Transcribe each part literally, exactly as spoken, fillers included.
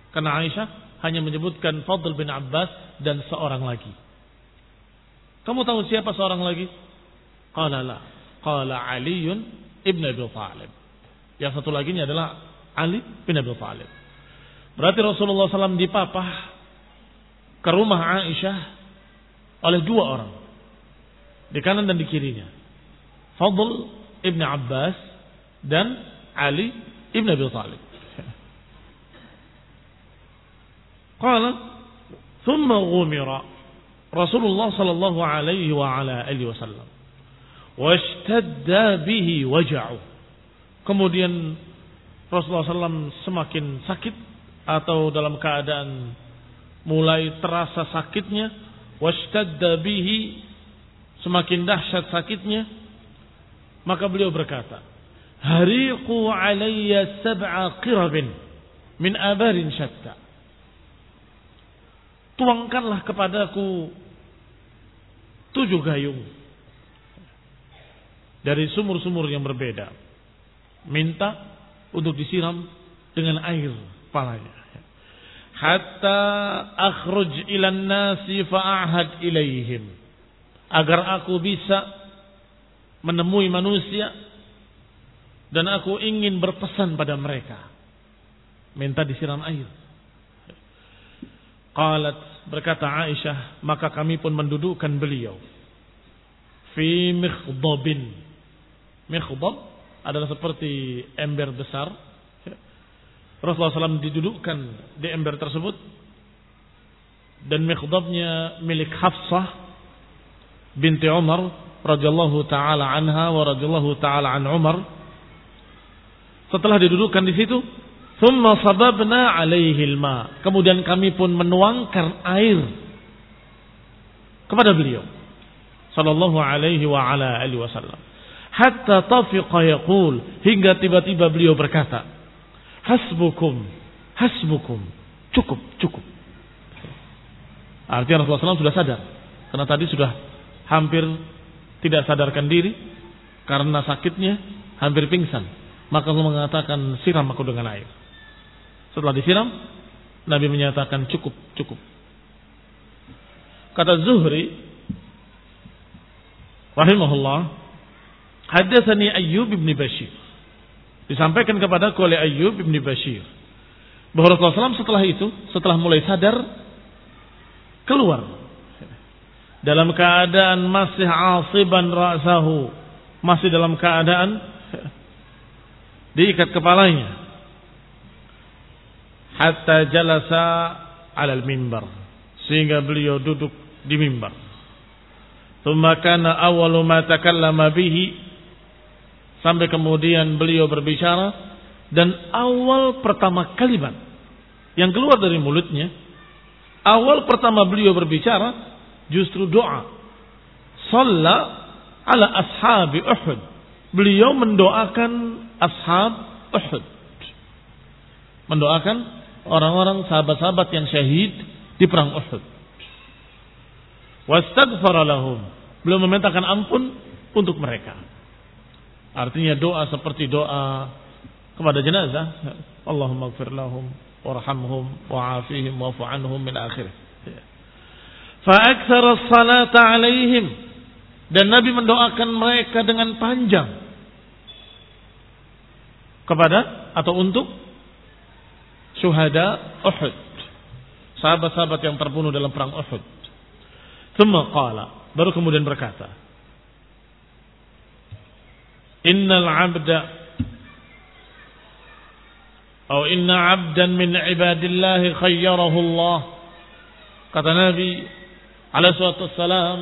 Karena Aisyah hanya menyebutkan Fadl bin Abbas dan seorang lagi. Kamu tahu siapa seorang lagi? Qala la. Qala Aliun ibn Abi Thalib. Yang satu lagi adalah Ali bin Abi Thalib. Berarti Rasulullah shallallahu alaihi wasallam dipapah ke rumah Aisyah oleh dua orang. Di kanan dan di kirinya. Fadl ibn Abbas dan Ali ibn Abi Thalib. Qala thumma ghumira Rasulullah sallallahu alaihi wa ala alihi wasallam washtadda bihi waja'u. Kemudian Rasulullah sallallahu alaihi wasallam semakin sakit atau dalam keadaan mulai terasa sakitnya, washtadda bihi, semakin dahsyat sakitnya, maka beliau berkata, hariqu alayya sab'a qirabin min abarin syatta. Tuangkanlah kepadaku tujuh gayung dari sumur-sumur yang berbeda. Minta untuk disiram dengan air palanya. Hatta akhruj ilan nasi fa'ahad ilaihim. Agar aku bisa menemui manusia dan aku ingin berpesan pada mereka. Minta disiram air. Qalat, berkata Aisyah, maka kami pun mendudukkan beliau fi mikhdabin. Mikhdab adalah seperti ember besar. Rasulullah shallallahu alaihi wasallam didudukkan di ember tersebut, dan mikhdabnya milik Hafsah binti Umar radhiyallahu taala anha wa radhiyallahu taala an Umar. Setelah didudukkan di situ, thumma sababna alaihi alma, kemudian kami pun menuangkan air kepada beliau sallallahu alaihi wa ala alihi wasallam, hatta tafiqa yaqul, hingga tiba-tiba beliau berkata, hasbukum hasbukum, cukup cukup. Artinya Rasulullah shallallahu alaihi wasallam sudah sadar, karena tadi sudah hampir tidak sadarkan diri karena sakitnya, hampir pingsan. Maka Allah mengatakan, siram aku dengan air. Setelah disiram, Nabi menyatakan cukup, cukup. Kata Zuhri rahimahullah, hadatsani Ayyub bin Bashir. Disampaikan kepadaku oleh Ayyub bin Bashir bahwa Rasulullah shallallahu alaihi wasallam setelah itu, setelah mulai sadar, keluar dalam keadaan masih asiban ra'sahu, masih dalam keadaan diikat kepalanya, hatta jalasa alal mimbar, sehingga beliau duduk di mimbar. Tsumma kana awwalu ma takallama bihi, sampai kemudian beliau berbicara, dan awal pertama kalimat yang keluar dari mulutnya, awal pertama beliau berbicara justru doa. Shalla ala ashabi Uhud. Beliau mendoakan ashab Uhud, mendoakan orang-orang sahabat-sahabat yang syahid di perang Uhud. Wastaghfara lahum, beliau memintakan ampun untuk mereka. Artinya doa seperti doa kepada jenazah, Allahumma ighfir lahum warhamhum wa'afihim wa'fu anhum min akhirih. Fa aktsara as-salata 'alaihim, dan Nabi mendoakan mereka dengan panjang kepada atau untuk syuhada Uhud, sahabat-sahabat yang terbunuh dalam perang Uhud. Tsumma qala, baru kemudian berkata, innal 'abda atau inna 'abdan min 'ibadillah khayyarahu Allah. Kata Nabi alaihi salatu wassalam,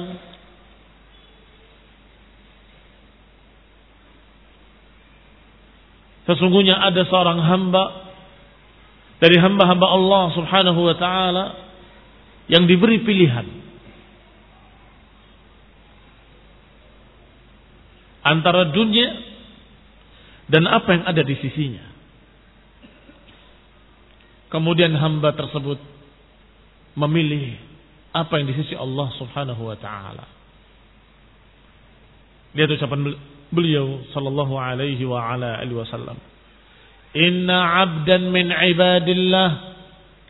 sesungguhnya ada seorang hamba dari hamba-hamba Allah subhanahu wa ta'ala yang diberi pilihan antara dunia dan apa yang ada di sisinya. Kemudian hamba tersebut memilih apa yang di sisi Allah subhanahu wa ta'ala. Lihat ucapan beliau sallallahu alaihi wa ala alihi wasallam, inna 'abdan min ibadillah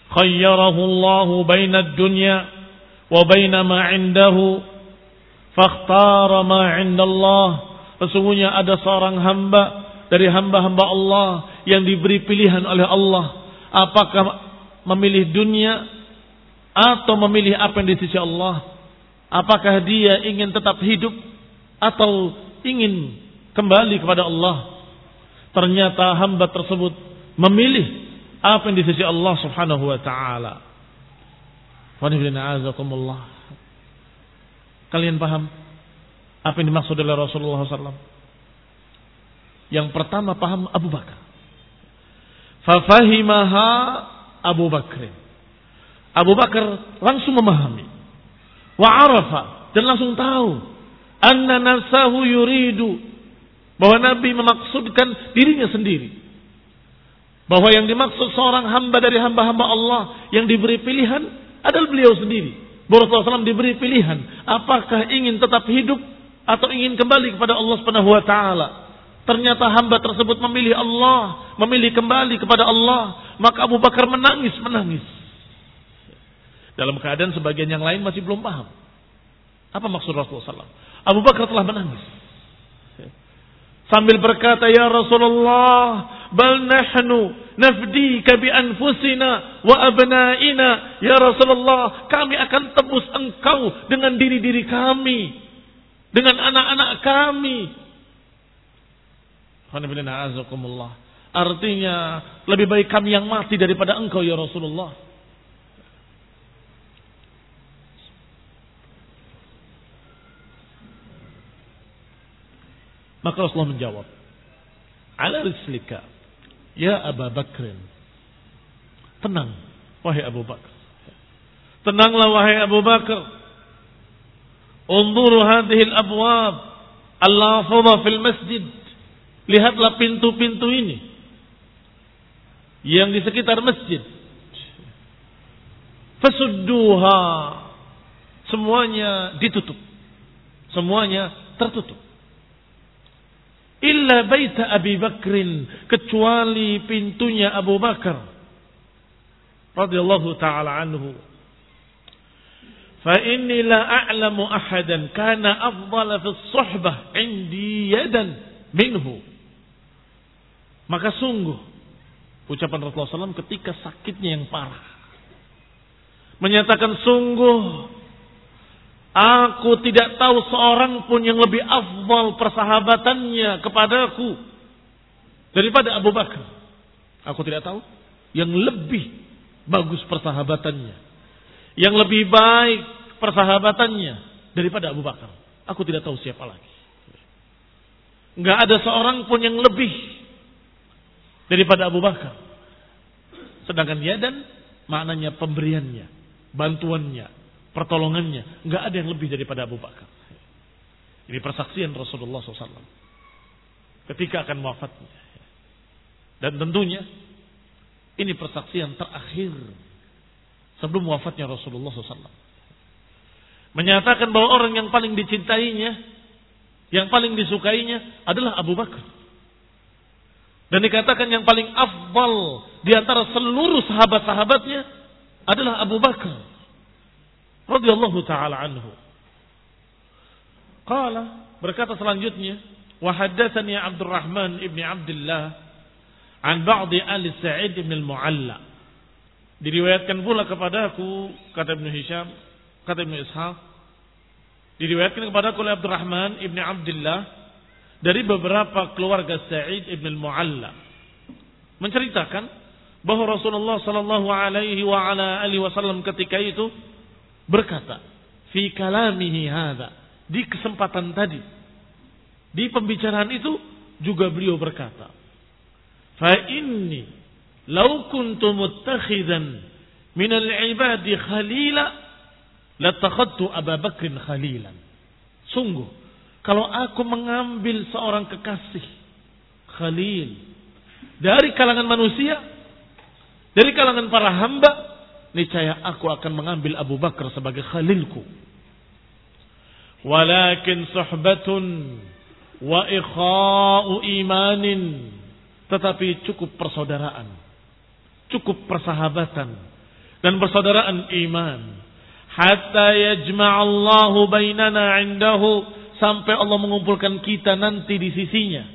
khayyarahu Allah baina ad-dunya wa baina ma 'indahu fakhtara ma 'inda Allah. Sesungguhnya ada seorang hamba dari hamba-hamba Allah yang diberi pilihan oleh Allah, apakah memilih dunia atau memilih apa yang di sisi Allah. Apakah dia ingin tetap hidup atau ingin kembali kepada Allah. Ternyata hamba tersebut memilih apa yang di sisi Allah Subhanahu wa taala. Kalian paham apa yang dimaksud oleh Rasulullah shallallahu alaihi wasallam? Yang pertama paham Abu Bakar. Fafahimaha Abu Bakr. Abu Bakar langsung memahami. Wa arafa, dan langsung tahu anna nafsahu yuridu, bahwa Nabi memaksudkan dirinya sendiri. Bahwa yang dimaksud seorang hamba dari hamba-hamba Allah yang diberi pilihan adalah beliau sendiri. Rasulullah shallallahu alaihi wasallam diberi pilihan, apakah ingin tetap hidup atau ingin kembali kepada Allah Subhanahu wa taala. Ternyata hamba tersebut memilih Allah, memilih kembali kepada Allah. Maka Abu Bakar menangis, menangis. Dalam keadaan sebagian yang lain masih belum paham apa maksud Rasulullah shallallahu alaihi wasallam. Abu Bakar telah menangis sambil berkata, ya Rasulullah, bal nahnu nafdika bi anfusina wa abnaina. Ya Rasulullah, kami akan tebus engkau dengan diri-diri kami, dengan anak-anak kami. Artinya lebih baik kami yang mati daripada engkau ya Rasulullah. Maka Rasulullah menjawab, ala rislika ya Abu Bakr. Tenang wahai Abu Bakar. Tenanglah wahai Abu Bakar. Unzuru hadhihi al-abwab al-lafadha fil masjid. Lihatlah pintu-pintu ini yang di sekitar masjid. Fasudduha, semuanya ditutup, semuanya tertutup. Illa baita Abi Bakrin, kecuali pintunya Abu Bakar radhiyallahu taala anhu. Fa inni la a'lamu ahadan kana afdala fi as-suhbah 'indi yadan minhu. Maka sungguh ucapan Rasulullah shallallahu alaihi wasallam ketika sakitnya yang parah menyatakan, sungguh aku tidak tahu seorang pun yang lebih afdal persahabatannya kepadaku daripada Abu Bakar. Aku tidak tahu yang lebih bagus persahabatannya, yang lebih baik persahabatannya daripada Abu Bakar. Aku tidak tahu siapa lagi. Enggak ada seorang pun yang lebih daripada Abu Bakar. Sedangkan yadan maknanya pemberiannya, bantuannya, pertolongannya, enggak ada yang lebih daripada Abu Bakar. Ini persaksian Rasulullah shallallahu alaihi wasallam ketika akan wafatnya. Dan tentunya ini persaksian terakhir sebelum wafatnya Rasulullah shallallahu alaihi wasallam. Menyatakan bahwa orang yang paling dicintainya, yang paling disukainya adalah Abu Bakar. Dan dikatakan yang paling afdal di antara seluruh sahabat-sahabatnya adalah Abu Bakar radhiyallahu taala anhu. Qala, berkata selanjutnya, wa haddatsani Abdurrahman ibn Abdullah an ba'di ahli Sa'id ibn al-Mu'alla. Diriwayatkan pula kepadaku, kata Ibnu Hisham, kata Ibnu Ishaq, diriwayatkan kepadaku oleh Abdurrahman ibn Abdullah dari beberapa keluarga Sa'id ibn al-Mu'alla, menceritakan bahwa Rasulullah sallallahu alaihi wa ala alihi wasallam ketika itu berkata, fi kalamihi hadza, di kesempatan tadi, di pembicaraan itu juga beliau berkata, fa inni law kuntu muttakhidan min al-ibadi khalila latakhadtu Abu Bakrin khalilan. Sungguh, kalau aku mengambil seorang kekasih khalil dari kalangan manusia, dari kalangan para hamba, niscaya aku akan mengambil Abu Bakar sebagai khalilku. Walakin suhbatun wa ikha'u imanin, tetapi cukup persaudaraan, cukup persahabatan, dan persaudaraan iman. Hatta yajma'allahu bainana 'indahu, sampai Allah mengumpulkan kita nanti di sisinya.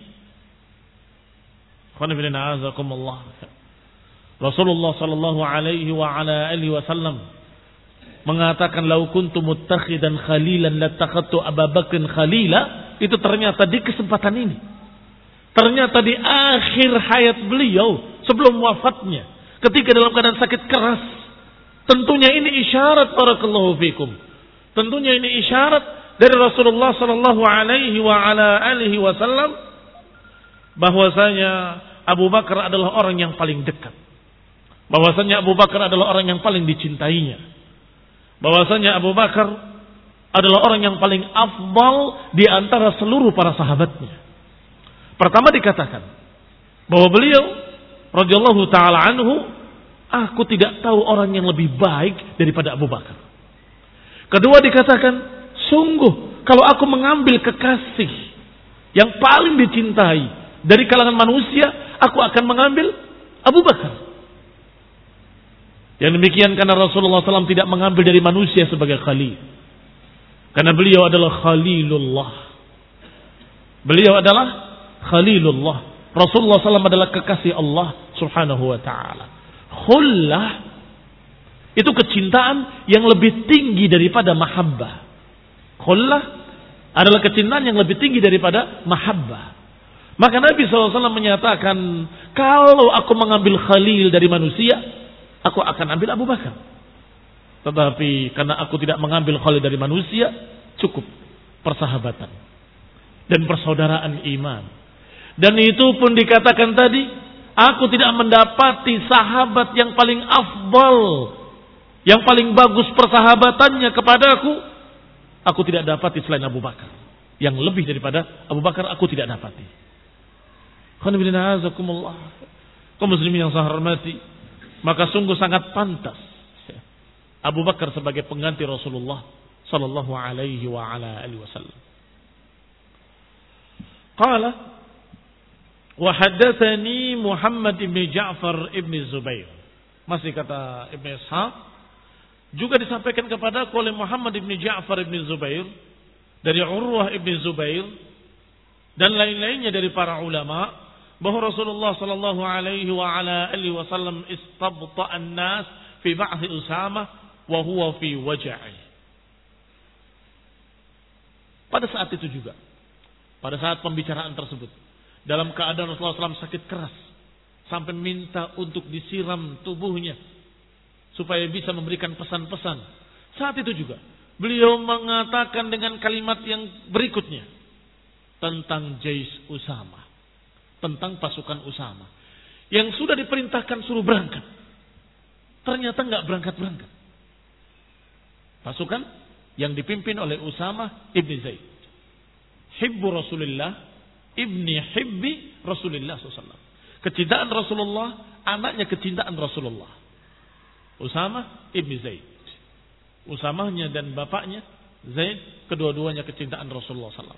Rasulullah sallallahu alaihi wa ala alihi wasallam mengatakan, "Lau kuntu muttakhidan khalilan lattakhadtu Abu Bakrin khalila." Itu ternyata di kesempatan ini. Ternyata di akhir hayat beliau sebelum wafatnya, ketika dalam keadaan sakit keras. Tentunya ini isyarat, barakallahu fikum. Tentunya ini isyarat dari Rasulullah sallallahu alaihi wa ala alihi wasallam bahwasanya Abu Bakar adalah orang yang paling dekat. Bahwasanya Abu Bakar adalah orang yang paling dicintainya. Bahwasanya Abu Bakar adalah orang yang paling afdal di antara seluruh para sahabatnya. Pertama dikatakan bahwa beliau radhiyallahu taala anhu, aku tidak tahu orang yang lebih baik daripada Abu Bakar. Kedua dikatakan, sungguh kalau aku mengambil kekasih yang paling dicintai dari kalangan manusia, aku akan mengambil Abu Bakar. Yang demikian karena Rasulullah sallallahu alaihi wasallam tidak mengambil dari manusia sebagai khalil. Karena beliau adalah Khalilullah. Beliau adalah Khalilullah. Rasulullah sallallahu alaihi wasallam adalah kekasih Allah subhanahu wa ta'ala. Khullah itu kecintaan yang lebih tinggi daripada mahabbah. Khullah adalah kecintaan yang lebih tinggi daripada mahabbah. Maka Nabi shallallahu alaihi wasallam menyatakan, kalau aku mengambil khalil dari manusia, aku akan ambil Abu Bakar. Tetapi karena aku tidak mengambil khalil dari manusia, cukup persahabatan dan persaudaraan iman. Dan itu pun dikatakan tadi, aku tidak mendapati sahabat yang paling afdal, yang paling bagus persahabatannya kepadaku, aku tidak dapati selain Abu Bakar. Yang lebih daripada Abu Bakar aku tidak dapati. Kaum muslimin yang saya hormati, maka sungguh sangat pantas Abu Bakar sebagai pengganti Rasulullah sallallahu alaihi wa ala alihi wasallam. Qala wa haddatsani Muhammad ibn Ja'far ibn Zubair. Masih kata Ibn Ishaq, juga disampaikan kepada oleh Muhammad ibn Ja'far ibn Zubair dari Urwah ibn Zubair dan lain-lainnya dari para ulama bahwa Rasulullah sallallahu alaihi wa ala alihi wasallam istabta'a an-nas fi ba'thi Usamah wa huwa fi waj'i. Pada saat itu juga, pada saat pembicaraan tersebut, dalam keadaan Rasulullah sallallahu alaihi wasallam sakit keras sampai minta untuk disiram tubuhnya supaya bisa memberikan pesan-pesan. Saat itu juga beliau mengatakan dengan kalimat yang berikutnya tentang Jais Usamah, tentang pasukan Usamah yang sudah diperintahkan suruh berangkat, ternyata nggak berangkat-berangkat. Pasukan yang dipimpin oleh Usamah ibni Zaid, hibbu Rasulullah, ibni hibbi Rasulullah sallallahu alaihi wasallam. Kecintaan Rasulullah, anaknya kecintaan Rasulullah. Usamah ibni Zaid. Usamahnya dan bapaknya Zaid, kedua-duanya kecintaan Rasulullah sallallahu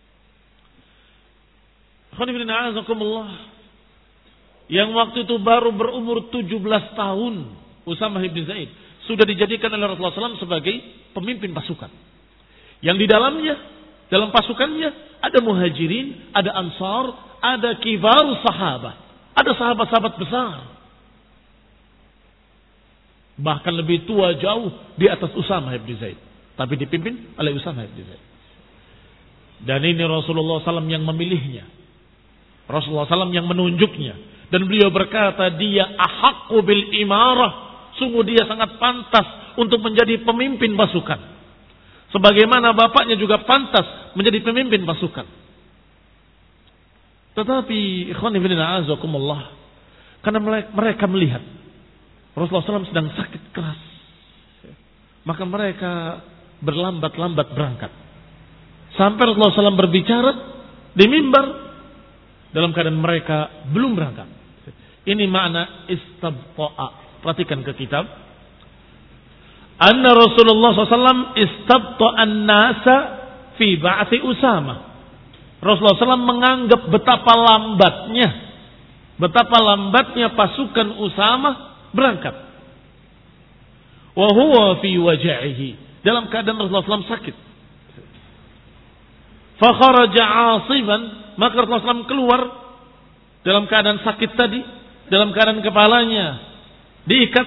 alaihi wasallam. Yang waktu itu baru berumur tujuh belas tahun, Usamah ibni Zaid sudah dijadikan oleh Rasulullah sallallahu alaihi wasallam sebagai pemimpin pasukan. Yang di dalamnya, dalam pasukannya ada muhajirin, ada ansar, ada kibar sahabat, ada sahabat-sahabat besar. Bahkan lebih tua jauh di atas Usamah ibn Zaid, tapi dipimpin oleh Usamah ibn Zaid. Dan ini Rasulullah sallallahu alaihi wasallam yang memilihnya, Rasulullah sallallahu alaihi wasallam yang menunjuknya. Dan beliau berkata, dia ahaqqu bil imarah, sungguh dia sangat pantas untuk menjadi pemimpin pasukan. Sebagaimana bapaknya juga pantas menjadi pemimpin pasukan. Tetapi ikhwan fillah azakumullah, karena mereka melihat Rasulullah sallallahu alaihi wasallam sedang sakit keras, maka mereka berlambat-lambat berangkat. Sampai Rasulullah sallallahu alaihi wasallam berbicara di mimbar dalam keadaan mereka belum berangkat. Ini makna istabta'a. Perhatikan ke kitab. Anna Rasulullah sallallahu alaihi wasallam istabta'an nasa fi ba'thi Usamah. Rasulullah sallallahu alaihi wasallam menganggap betapa lambatnya, betapa lambatnya pasukan Usamah berangkat. wa huwa fi waj'ihi, dalam keadaan Rasulullah sallallahu alaihi wasallam sakit. Fa kharaja 'asifan, maka Rasulullah sallallahu alaihi wasallam keluar dalam keadaan sakit tadi, dalam keadaan kepalanya diikat,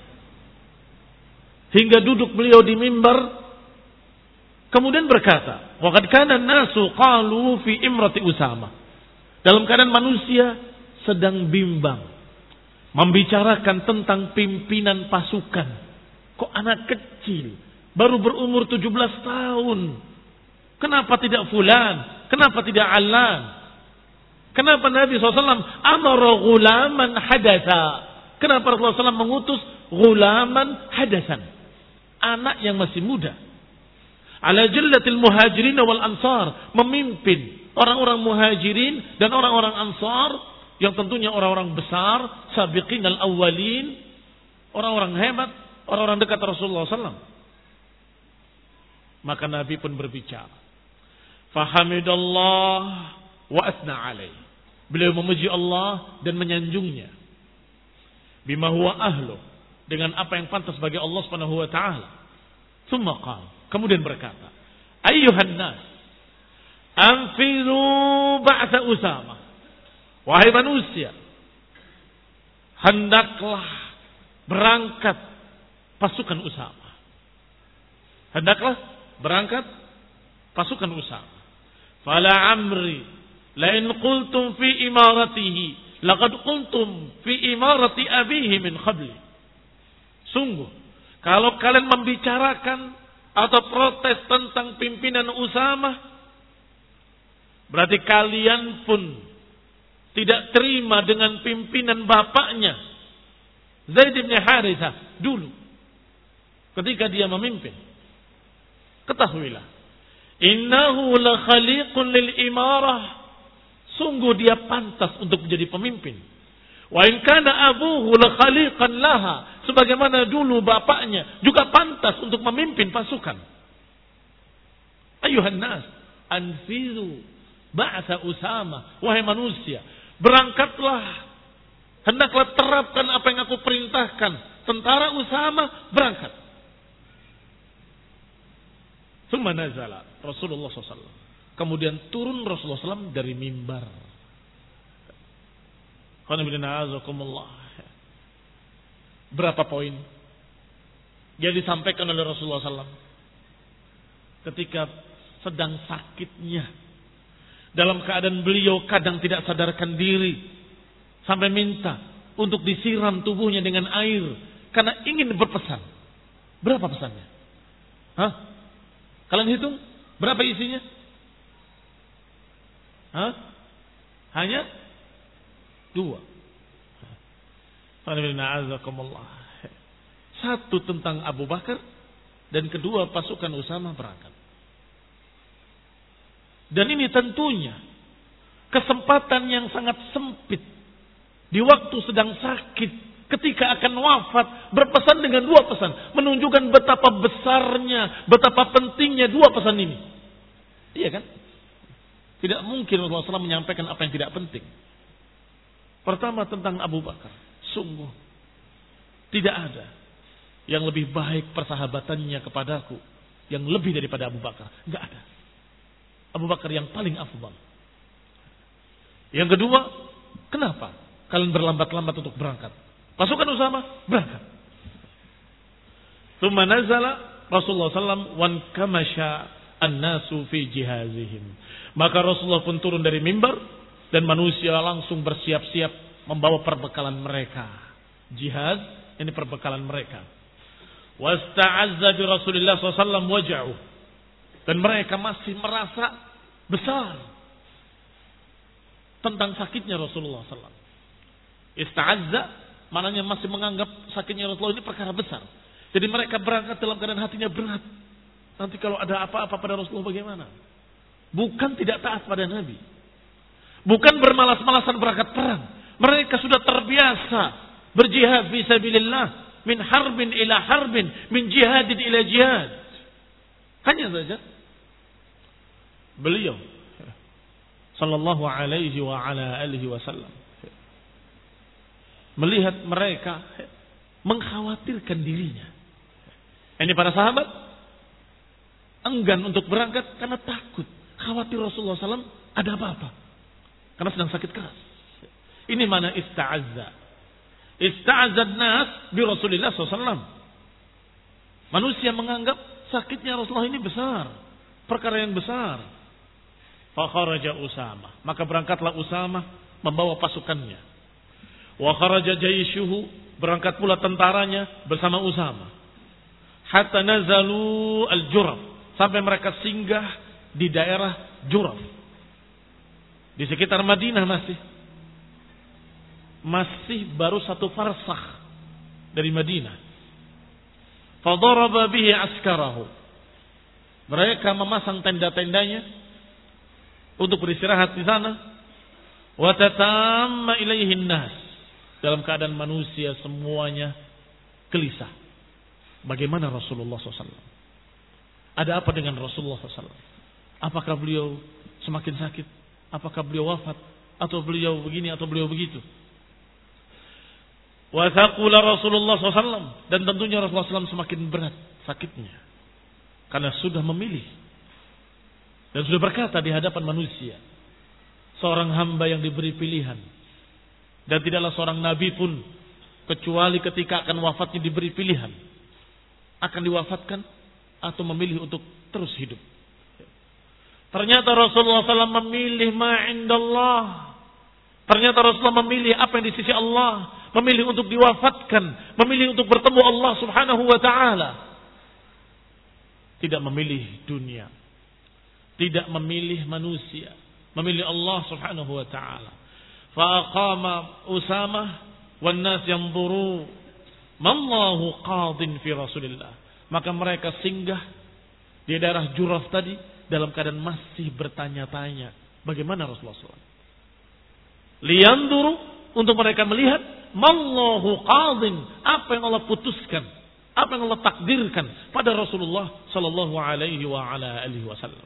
hingga duduk beliau di mimbar. Kemudian berkata, wa qad kana an-nasu qalu fi imrati Usama, dalam keadaan manusia sedang bimbang membicarakan tentang pimpinan pasukan. Kok anak kecil baru berumur tujuh belas tahun, kenapa tidak fulan, kenapa tidak Alan? Kenapa Nabi shallallahu alaihi wasallam amara ghulaman hadatha? Kenapa Rasulullah shallallahu alaihi wasallam mengutus ghulaman hadasan, anak yang masih muda, ala jallatil muhajirin wal ansar, memimpin orang-orang muhajirin dan orang-orang ansar, yang tentunya orang-orang besar, sabiqin al-awwalin, orang-orang hebat, orang-orang dekat Rasulullah shallallahu alaihi wasallam. Maka Nabi pun berbicara, fahamidallah wa asna alaih, beliau memuji Allah dan menyanjungnya, bima huwa ahlu, dengan apa yang pantas bagi Allah Subhanahu wa taala. Tsumma qala, kemudian berkata, ayyuhan nas, anfiru ba'sa Usama, wahai manusia, hendaklah berangkat pasukan Usama. Hendaklah berangkat pasukan Usama. Fala amri la in qultum fi imaratihi laqad qultum fi imarati abihi min qabli. Sungguh, kalau kalian membicarakan atau protes tentang pimpinan Usama, berarti kalian pun tidak terima dengan pimpinan bapaknya Zaid bin Harithah dulu ketika dia memimpin. Ketahuilah, innahu la khaliqun lil imarah, sungguh dia pantas untuk menjadi pemimpin. Wa in kana abuhu la khaliqan laha, sebagaimana dulu bapaknya juga pantas untuk memimpin pasukan. Ayuhan nas, anfiru ba'sa Usama, wahai manusia, berangkatlah, hendaklah terapkan apa yang aku perintahkan. Tentara Usama berangkat. Tsumma nazala Rasulullah shallallahu alaihi wasallam, kemudian turun Rasulullah shallallahu alaihi wasallam dari mimbar. Berapa poin yang disampaikan oleh Rasulullah shallallahu alaihi wasallam ketika sedang sakitnya, dalam keadaan beliau kadang tidak sadarkan diri, sampai minta untuk disiram tubuhnya dengan air karena ingin berpesan. Berapa pesannya? Hah? Kalian hitung berapa isinya? Hah? Hanya dua. Satu tentang Abu Bakar, dan kedua pasukan Usama berangkat. Dan ini tentunya kesempatan yang sangat sempit di waktu sedang sakit, ketika akan wafat, berpesan dengan dua pesan, menunjukkan betapa besarnya, betapa pentingnya dua pesan ini. Iya kan? Tidak mungkin Rasulullah shallallahu alaihi wasallam menyampaikan apa yang tidak penting. Pertama tentang Abu Bakar, sungguh tidak ada yang lebih baik persahabatannya kepadaku yang lebih daripada Abu Bakar. Enggak ada. Abu Bakar yang paling afdal. Yang kedua, kenapa kalian berlambat-lambat untuk berangkat? Pasukan Usama berangkat. Tsumma nazala Rasulullah sallallahu alaihi wasallam wan kamasha an-nasu fi jihazihim. Maka Rasulullah pun turun dari mimbar dan manusia langsung bersiap-siap membawa perbekalan mereka. Jihaz, ini perbekalan mereka. Wasta'azza bi Rasulillah sallallahu alaihi wasallam waj'u. Dan mereka masih merasa besar tentang sakitnya Rasulullah sallallahu alaihi wasallam. Ista'azza maknanya masih menganggap sakitnya Rasulullah ini perkara besar. Jadi mereka berangkat dalam keadaan hatinya berat. Nanti kalau ada apa-apa pada Rasulullah bagaimana? Bukan tidak taat pada Nabi. Bukan bermalas-malasan berangkat perang. Mereka sudah terbiasa berjihad fi sabilillah, min harbin ila harbin, min jihadin ila jihad. Hanya saja beliau sallallahu alaihi wa ala alihi wasallam melihat mereka mengkhawatirkan dirinya. Ini para sahabat enggan untuk berangkat karena takut. Khawatir Rasulullah shallallahu alaihi wasallam ada apa-apa. Karena sedang sakit keras. Ini mana ista'azza. Ista'azza nas bi Rasulillah shallallahu alaihi wasallam. Manusia menganggap sakitnya Rasulullah ini besar. Perkara yang besar. Fa kharaja Usamah. Maka berangkatlah Usamah membawa pasukannya. Wa kharaja jaishuhu. Berangkat pula tentaranya bersama Usamah. Hatta nazalu al-Juraf. Sampai mereka singgah di daerah Juraf. Di sekitar Madinah masih. Masih baru satu farsakh dari Madinah. Fadaraba bihi askarahu. Mereka memasang tenda-tendanya untuk beristirahat di sana. Wa tatamma ilaihi nas. Dalam keadaan manusia semuanya gelisah. Bagaimana Rasulullah shallallahu alaihi wasallam? Ada apa dengan Rasulullah shallallahu alaihi wasallam? Apakah beliau semakin sakit? Apakah beliau wafat? Atau beliau begini atau beliau begitu? Wa thaqula Rasulullah shallallahu alaihi wasallam. Dan tentunya Rasulullah shallallahu alaihi wasallam semakin berat sakitnya. Karena sudah memilih. Dan sudah berkata di hadapan manusia. Seorang hamba yang diberi pilihan. Dan tidaklah seorang nabi pun. Kecuali ketika akan wafatnya diberi pilihan. Akan diwafatkan. Atau memilih untuk terus hidup. Ternyata Rasulullah shallallahu alaihi wasallam memilih ma'indallah. Ternyata Rasulullah memilih apa yang di sisi Allah. Memilih untuk diwafatkan. Memilih untuk bertemu Allah subhanahu wa ta'ala. Tidak memilih dunia. Tidak memilih manusia. Memilih Allah subhanahu wa ta'ala. Fa'aqama Usamah. Wan nas yanzuru. Mallahu qadin fi Rasulillah. Maka mereka singgah di daerah Juraf tadi. Dalam keadaan masih bertanya-tanya. Bagaimana Rasulullah shallallahu alaihi wasallam. Liyanduru. Untuk mereka melihat. Mallahu qadin. Apa yang Allah putuskan. Apa yang Allah takdirkan pada Rasulullah sallallahu alaihi wa ala alihi wasallam.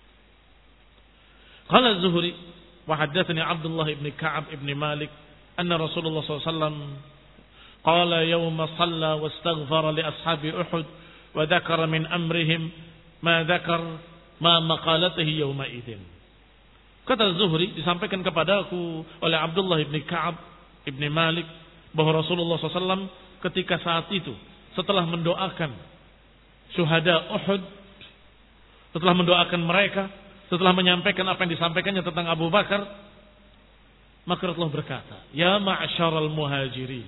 Qala Az-Zuhri wa haddatsani Abdullah ibn Ka'ab ibn Malik anna Rasulullah sallallahu alaihi wasallam qala yawma shalla wastaghfara li ashabi Uhud wa dzakara min amrihim ma dzakar ma maqalatihi yawma idzin. Kata Az-Zuhri disampaikan kepadaku oleh Abdullah ibn Ka'ab ibn Malik bahwa Rasulullah sallallahu alaihi wasallam ketika saat itu setelah mendoakan syuhada Uhud, setelah mendoakan mereka, setelah menyampaikan apa yang disampaikannya tentang Abu Bakar, maka Rasulullah berkata, "Ya ma'syaral muhajirin,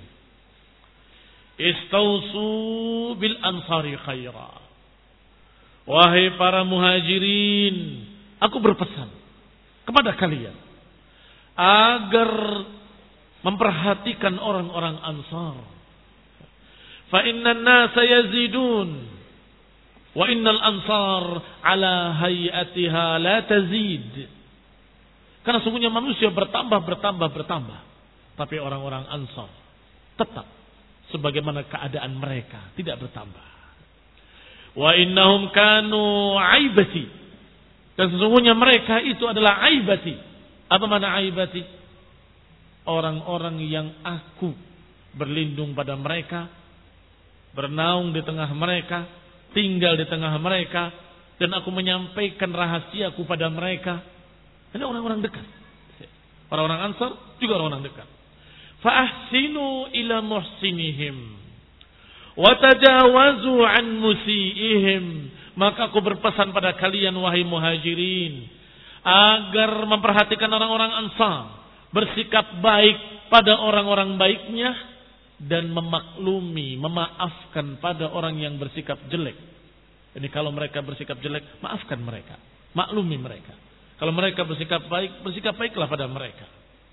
istausu bil ansari khaira." Wahai para muhajirin, aku berpesan kepada kalian agar memperhatikan orang-orang Ansar. Fa innan nasa yazidun wa innal ansar ala hayatiha la tazid. Karena sungguhnya manusia bertambah bertambah bertambah, tapi orang-orang Ansar tetap sebagaimana keadaan mereka, tidak bertambah. Wa innahum kanu aibati. Dan sesungguhnya mereka itu adalah aibati. Apa makna aibati? Orang-orang yang aku berlindung pada mereka, bernaung di tengah mereka, tinggal di tengah mereka, dan aku menyampaikan rahasiaku pada mereka. Ini orang-orang dekat. Orang-orang Ansar juga orang-orang dekat. Fa'ahsinu ila muhsinihim wa tajawazu an musiihim. Maka aku berpesan pada kalian wahai muhajirin agar memperhatikan orang-orang Ansar, bersikap baik pada orang-orang baiknya, dan memaklumi, memaafkan pada orang yang bersikap jelek. Ini kalau mereka bersikap jelek, maafkan mereka, maklumi mereka. Kalau mereka bersikap baik, bersikap baiklah pada mereka.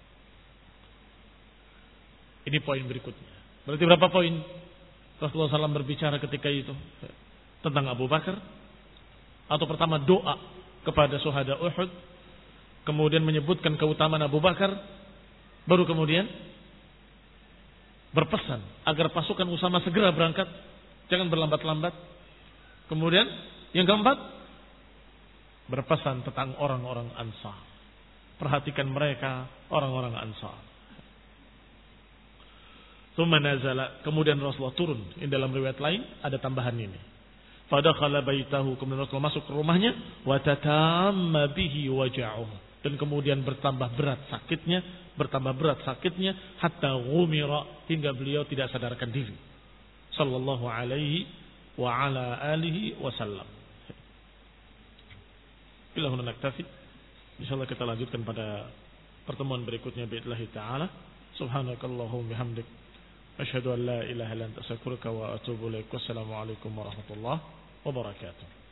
Ini poin berikutnya. Berarti berapa poin Rasulullah shallallahu alaihi wasallam berbicara ketika itu tentang Abu Bakar? Atau pertama doa kepada syuhada Uhud, kemudian menyebutkan keutamaan Abu Bakar, baru kemudian berpesan agar pasukan Usamah segera berangkat, jangan berlambat-lambat. Kemudian yang keempat, berpesan tentang orang-orang Ansar. Perhatikan mereka, orang-orang Ansar. Tsumma nazala, kemudian Rasulullah turun. Ini dalam riwayat lain ada tambahan ini. Fadakhala baitahu, kemudian Rasulullah masuk ke rumahnya, wa tatamma bihi waja'uhu, dan kemudian bertambah berat sakitnya, bertambah berat sakitnya hatta ghumira, hingga beliau tidak sadarkan diri. Sallallahu alaihi wa ala alihi wasallam. Bila huna naktafi. Insyaallah kita lanjutkan pada pertemuan berikutnya biidznillah taala. Subhanakallahumma bihamdik asyhadu an la ilaha illa anta astaghfiruka wa atubu ilaik. Wassalamu alaikum warahmatullahi wabarakatuh.